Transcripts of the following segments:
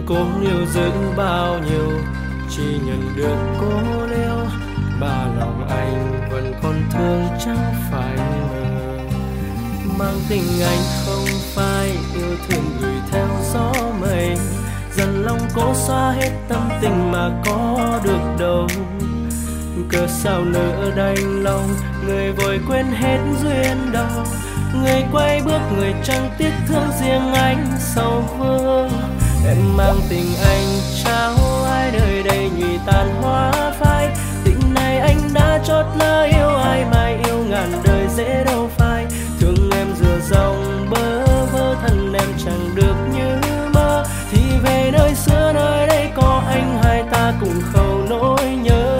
cố níu giữ bao nhiêu, chỉ nhận được cô liêu, mà lòng anh vẫn còn thương chẳng phải ngờ. Mang tình anh không phải yêu thương gửi theo gió mây, dần lòng cố xóa hết tâm tình mà có được đâu. Cớ sao nỡ đành lòng, người vội quên hết duyên đầu. Người quay bước người chẳng tiếc thương riêng anh sầu vương. Em mang tình anh trao ai đời đây nhụy tàn hoa phai. Tình này anh đã chót lỡ yêu ai mai yêu ngàn đời dễ đâu phai. Thương em dừa dòng bơ vơ thân em chẳng được như mơ. Thì về nơi xưa nơi đây có anh hai ta cùng khâu nỗi nhớ.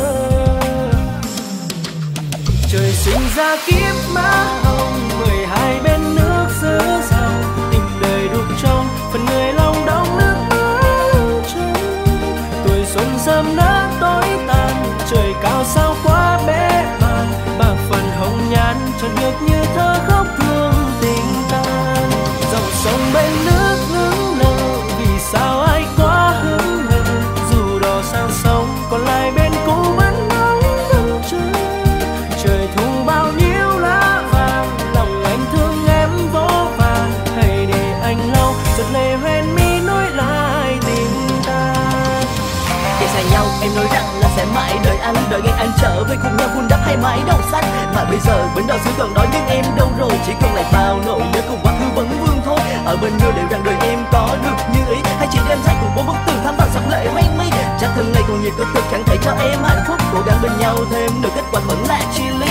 Trời sinh ra kiếp má hồng, 12 bên nước xứ dòng. Tình đời đục trong phần người lòng đong nước mắt trôi. Tuổi xuân sớm nỡ tối tàn, trời cao sao quá bế màn. Bạc phần hồng nhan cho được như thơ khóc thương tình tan. Dòng sông bên nước ngứng lờ, vì sao ai quá hững hờ. Dù đò sang sông còn lại bên cũ vẫn nóng dâng trời. Trời thu bao nhiêu lá vàng, lòng anh thương em vô vàn. Hãy để anh lau giọt lệ hoen mi nối lại tình ta. Để xa nhau em nói rằng là sẽ mãi đợi ngày anh trở về cùng nhau vun đắp hai mái đầu xanh. Mà bây giờ bến đò xứ gần đó nhưng em đâu rồi, chỉ còn lại bao nỗi nhớ cùng quá khứ vẫn vương thôi. Ở bên người liệu rằng đời em có được như ý, hay chỉ đem thay cùng bốn bức tường thắm bằng dòng lệ hoen mi. Chắc thân này còn nhiều cơ cực chẳng thể cho em hạnh phúc, cố gắng bên nhau thêm được kết quả vẫn là chia ly.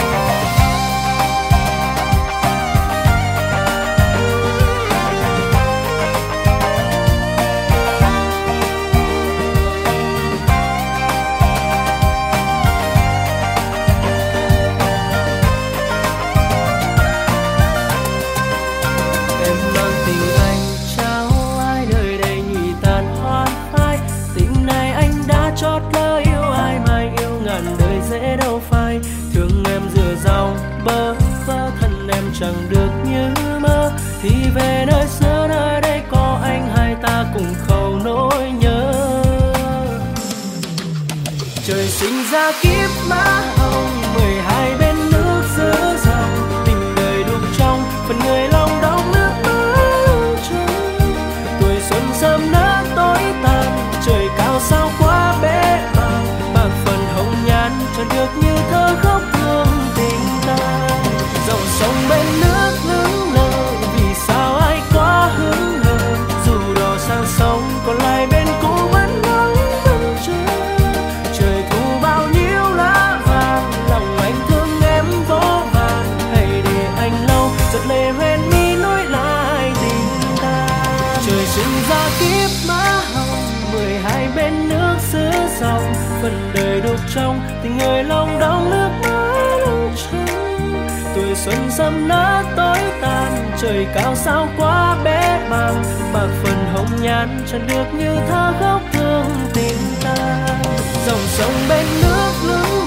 Chót lỡ yêu ai mai yêu ngàn đời dễ đâu phai. Thương em dừa dòng bơ vơ thân em chẳng được như mơ. Thì về nơi xưa nơi đây có anh hai ta cùng khâu nỗi nhớ. Trời sinh ra kiếp má hồng, 12 bên nước xứ dòng. Tình đời đục trong phần người lòng đong nước mắt trôi. Tuổi xuân sớm nỡ tối tàn, trời cao sao quá bế màn. Bạc phần hồng nhan cho được như thơ khóc thương tình ta. Dòng sông bên nước ngứng lờ, vì sao ai quá hững hờ. Dù đò sang sông còn lại bên cũ vẫn nắng dâng trời. Trời thu bao nhiêu lá vàng, lòng anh thương em vô vàn. Hãy để anh lau giọt lệ hoen mi nối lại tình ta. Trời sinh ra kiếp má hồng, 12 bên nước xứ dòng. Phần đời đục trong tình người lòng đong nước mắt trôi. Tuổi xuân sớm nỡ tối tàn, trời cao sao quá bế màn. Bạc phần hồng nhan chẳng được như thơ khóc thương tình ta. Dòng sông bên nước ngứng